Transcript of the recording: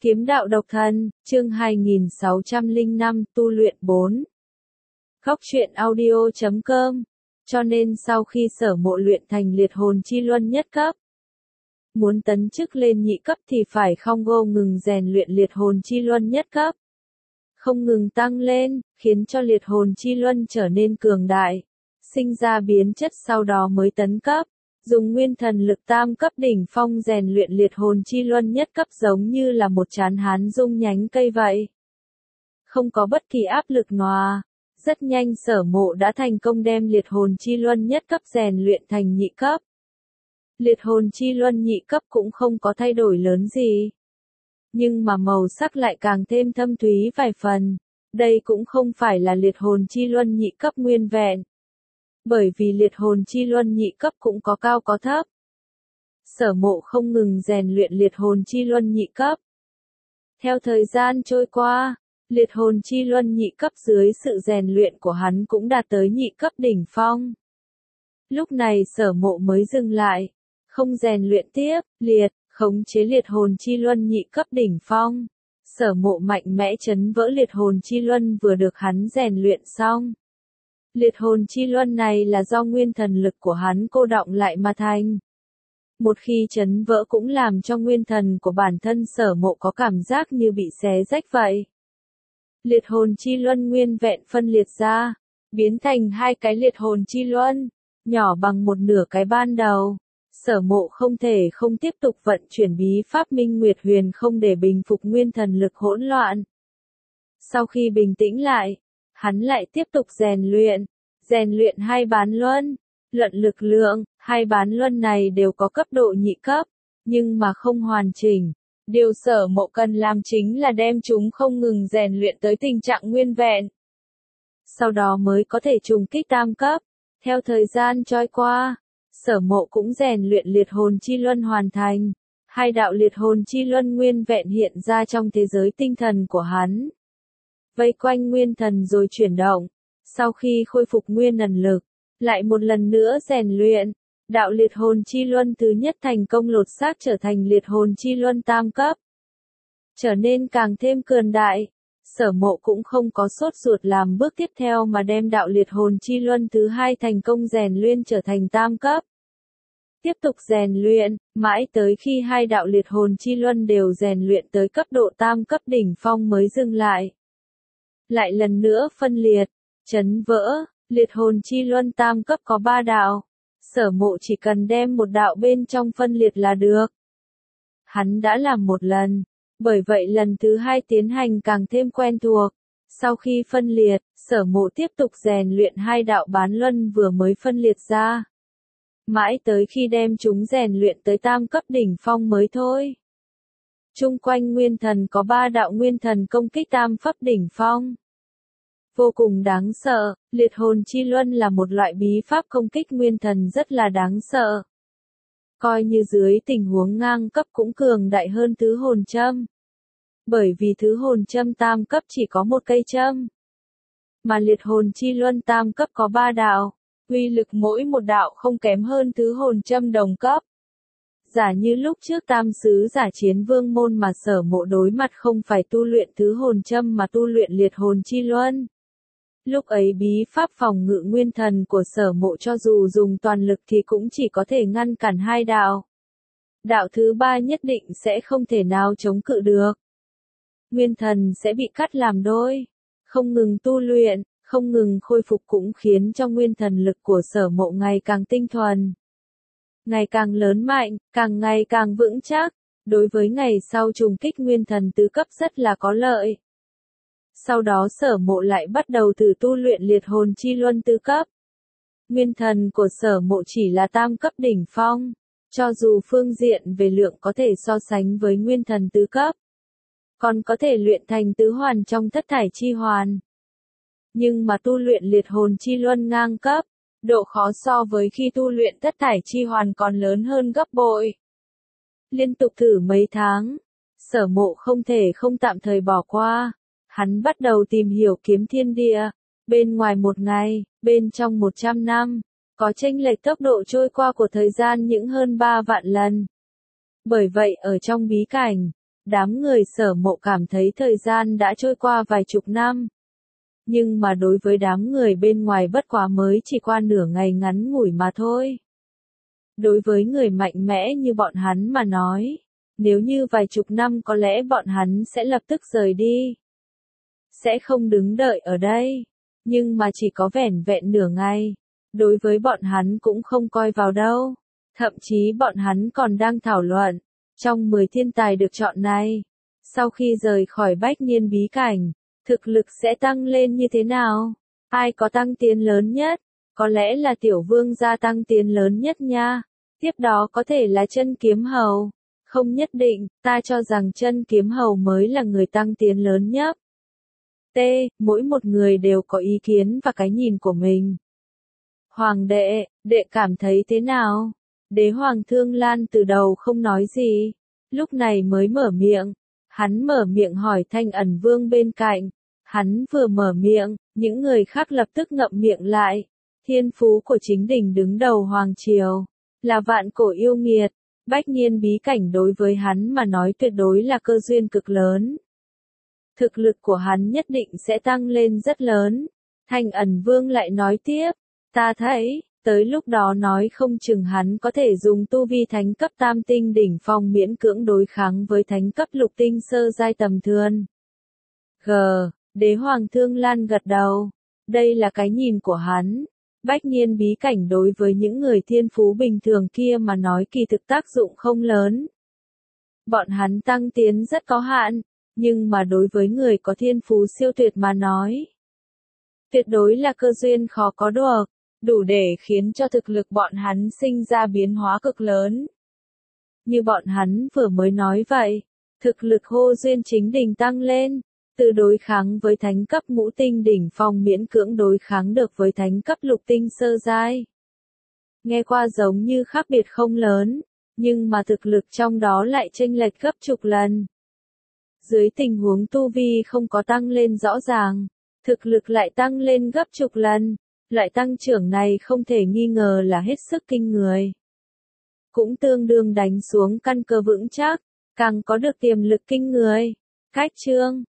Kiếm đạo độc thân, chương 2605, tu luyện 4. Góc truyện audio.com. Cho nên sau khi Sở Mộ luyện thành liệt hồn chi luân nhất cấp, muốn tấn chức lên nhị cấp thì phải không ngừng rèn luyện liệt hồn chi luân nhất cấp. Không ngừng tăng lên, khiến cho liệt hồn chi luân trở nên cường đại, sinh ra biến chất sau đó mới tấn cấp. Dùng nguyên thần lực tam cấp đỉnh phong rèn luyện liệt hồn chi luân nhất cấp giống như là một trán hán dung nhánh cây vậy. Không có bất kỳ áp lực nào. Rất nhanh Sở Mộ đã thành công đem liệt hồn chi luân nhất cấp rèn luyện thành nhị cấp. Liệt hồn chi luân nhị cấp cũng không có thay đổi lớn gì. Nhưng mà màu sắc lại càng thêm thâm thúy vài phần. Đây cũng không phải là liệt hồn chi luân nhị cấp nguyên vẹn. Bởi vì liệt hồn chi luân nhị cấp cũng có cao có thấp. Sở Mộ không ngừng rèn luyện liệt hồn chi luân nhị cấp. Theo thời gian trôi qua, liệt hồn chi luân nhị cấp dưới sự rèn luyện của hắn cũng đạt tới nhị cấp đỉnh phong. Lúc này Sở Mộ mới dừng lại, không rèn luyện tiếp, khống chế liệt hồn chi luân nhị cấp đỉnh phong. Sở Mộ mạnh mẽ chấn vỡ liệt hồn chi luân vừa được hắn rèn luyện xong. Liệt hồn chi luân này là do nguyên thần lực của hắn cô đọng lại mà thành. Một khi chấn vỡ cũng làm cho nguyên thần của bản thân Sở Mộ có cảm giác như bị xé rách vậy. Liệt hồn chi luân nguyên vẹn phân liệt ra, biến thành hai cái liệt hồn chi luân, nhỏ bằng một nửa cái ban đầu. Sở Mộ không thể không tiếp tục vận chuyển bí pháp Minh Nguyệt Huyền không để bình phục nguyên thần lực hỗn loạn. Sau khi bình tĩnh lại, hắn lại tiếp tục rèn luyện hai bán luân. Luận lực lượng, hai bán luân này đều có cấp độ nhị cấp, nhưng mà không hoàn chỉnh. Điều Sở Mộ cần làm chính là đem chúng không ngừng rèn luyện tới tình trạng nguyên vẹn. Sau đó mới có thể trùng kích tam cấp. Theo thời gian trôi qua, Sở Mộ cũng rèn luyện liệt hồn chi luân hoàn thành. Hai đạo liệt hồn chi luân nguyên vẹn hiện ra trong thế giới tinh thần của hắn. Vây quanh nguyên thần rồi chuyển động. Sau khi khôi phục nguyên thần lực, lại một lần nữa rèn luyện. Đạo liệt hồn chi luân thứ nhất thành công lột xác trở thành liệt hồn chi luân tam cấp. Trở nên càng thêm cường đại. Sở Mộ cũng không có sốt ruột làm bước tiếp theo mà đem đạo liệt hồn chi luân thứ hai thành công rèn luyện trở thành tam cấp. Tiếp tục rèn luyện, mãi tới khi hai đạo liệt hồn chi luân đều rèn luyện tới cấp độ tam cấp đỉnh phong mới dừng lại. Lại lần nữa phân liệt, chấn vỡ, liệt hồn chi luân tam cấp có 3 đạo. Sở Mộ chỉ cần đem một đạo bên trong phân liệt là được. Hắn đã làm một lần, bởi vậy lần thứ hai tiến hành càng thêm quen thuộc. Sau khi phân liệt, Sở Mộ tiếp tục rèn luyện hai đạo bán luân vừa mới phân liệt ra. Mãi tới khi đem chúng rèn luyện tới tam cấp đỉnh phong mới thôi. Chung quanh nguyên thần có 3 đạo nguyên thần công kích tam cấp đỉnh phong. Vô cùng đáng sợ, liệt hồn chi luân là một loại bí pháp công kích nguyên thần rất là đáng sợ. Coi như dưới tình huống ngang cấp cũng cường đại hơn thứ hồn châm. Bởi vì thứ hồn châm tam cấp chỉ có một cây châm. Mà liệt hồn chi luân tam cấp có 3 đạo, uy lực mỗi một đạo không kém hơn thứ hồn châm đồng cấp. Giả như lúc trước tam sứ giả chiến vương môn mà Sở Mộ đối mặt không phải tu luyện thứ hồn châm mà tu luyện liệt hồn chi luân. Lúc ấy bí pháp phòng ngự nguyên thần của Sở Mộ cho dù dùng toàn lực thì cũng chỉ có thể ngăn cản hai đạo. Đạo thứ ba nhất định sẽ không thể nào chống cự được. Nguyên thần sẽ bị cắt làm đôi. Không ngừng tu luyện, không ngừng khôi phục cũng khiến cho nguyên thần lực của Sở Mộ ngày càng tinh thuần. Ngày càng lớn mạnh, càng ngày càng vững chắc. Đối với ngày sau trùng kích nguyên thần tứ cấp rất là có lợi. Sau đó Sở Mộ lại bắt đầu thử tu luyện liệt hồn chi luân tứ cấp. Nguyên thần của Sở Mộ chỉ là tam cấp đỉnh phong, cho dù phương diện về lượng có thể so sánh với nguyên thần tứ cấp, còn có thể luyện thành tứ hoàn trong thất thải chi hoàn. Nhưng mà tu luyện liệt hồn chi luân ngang cấp, độ khó so với khi tu luyện thất thải chi hoàn còn lớn hơn gấp bội. Liên tục thử mấy tháng, Sở Mộ không thể không tạm thời bỏ qua. Hắn bắt đầu tìm hiểu kiếm thiên địa, bên ngoài một ngày, bên trong 100 năm, có chênh lệch tốc độ trôi qua của thời gian những hơn 3 vạn lần. Bởi vậy ở trong bí cảnh, Đám người Sở Mộ cảm thấy thời gian đã trôi qua vài chục năm. Nhưng mà đối với đám người bên ngoài bất quá mới chỉ qua nửa ngày ngắn ngủi mà thôi. Đối với người mạnh mẽ như bọn hắn mà nói, nếu như vài chục năm có lẽ bọn hắn sẽ lập tức rời đi. Sẽ không đứng đợi ở đây. Nhưng mà chỉ có vẻn vẹn nửa ngày. Đối với bọn hắn cũng không coi vào đâu. Thậm chí bọn hắn còn đang thảo luận. Trong 10 thiên tài được chọn này, sau khi rời khỏi Bách Niên bí cảnh, thực lực sẽ tăng lên như thế nào? Ai có tăng tiến lớn nhất? Có lẽ là Tiểu Vương gia tăng tiến lớn nhất nha. Tiếp đó có thể là Chân Kiếm Hầu. Không nhất định, ta cho rằng Chân Kiếm Hầu mới là người tăng tiến lớn nhất. T. Mỗi một người đều có ý kiến và cái nhìn của mình. Hoàng đệ, đệ cảm thấy thế nào? Đế Hoàng Thương Lan từ đầu không nói gì. Lúc này mới mở miệng. Hắn mở miệng hỏi Thanh Ẩn Vương bên cạnh. Hắn vừa mở miệng, những người khác lập tức ngậm miệng lại. Thiên phú của chính đỉnh đứng đầu Hoàng Triều. Là vạn cổ yêu nghiệt. Bách Niên bí cảnh đối với hắn mà nói tuyệt đối là cơ duyên cực lớn. Thực lực của hắn nhất định sẽ tăng lên rất lớn. Thanh Ẩn Vương lại nói tiếp. Ta thấy, tới lúc đó nói không chừng hắn có thể dùng tu vi thánh cấp tam tinh đỉnh phong miễn cưỡng đối kháng với thánh cấp lục tinh sơ giai tầm thường. G. Đế Hoàng Thương Lan gật đầu. Đây là cái nhìn của hắn. Bách Niên bí cảnh đối với những người thiên phú bình thường kia mà nói kỳ thực tác dụng không lớn. Bọn hắn tăng tiến rất có hạn, nhưng mà đối với người có thiên phú siêu tuyệt mà nói, tuyệt đối là cơ duyên khó có được, đủ để khiến cho thực lực bọn hắn sinh ra biến hóa cực lớn. Như bọn hắn vừa mới nói vậy, thực lực hô duyên chính đỉnh tăng lên, từ đối kháng với thánh cấp ngũ tinh đỉnh phong miễn cưỡng đối kháng được với thánh cấp lục tinh sơ giai. Nghe qua giống như khác biệt không lớn, nhưng mà thực lực trong đó lại chênh lệch gấp chục lần. Dưới tình huống tu vi không có tăng lên rõ ràng, thực lực lại tăng lên gấp chục lần, loại tăng trưởng này không thể nghi ngờ là hết sức kinh người. Cũng tương đương đánh xuống căn cơ vững chắc, càng có được tiềm lực kinh người. Cách chương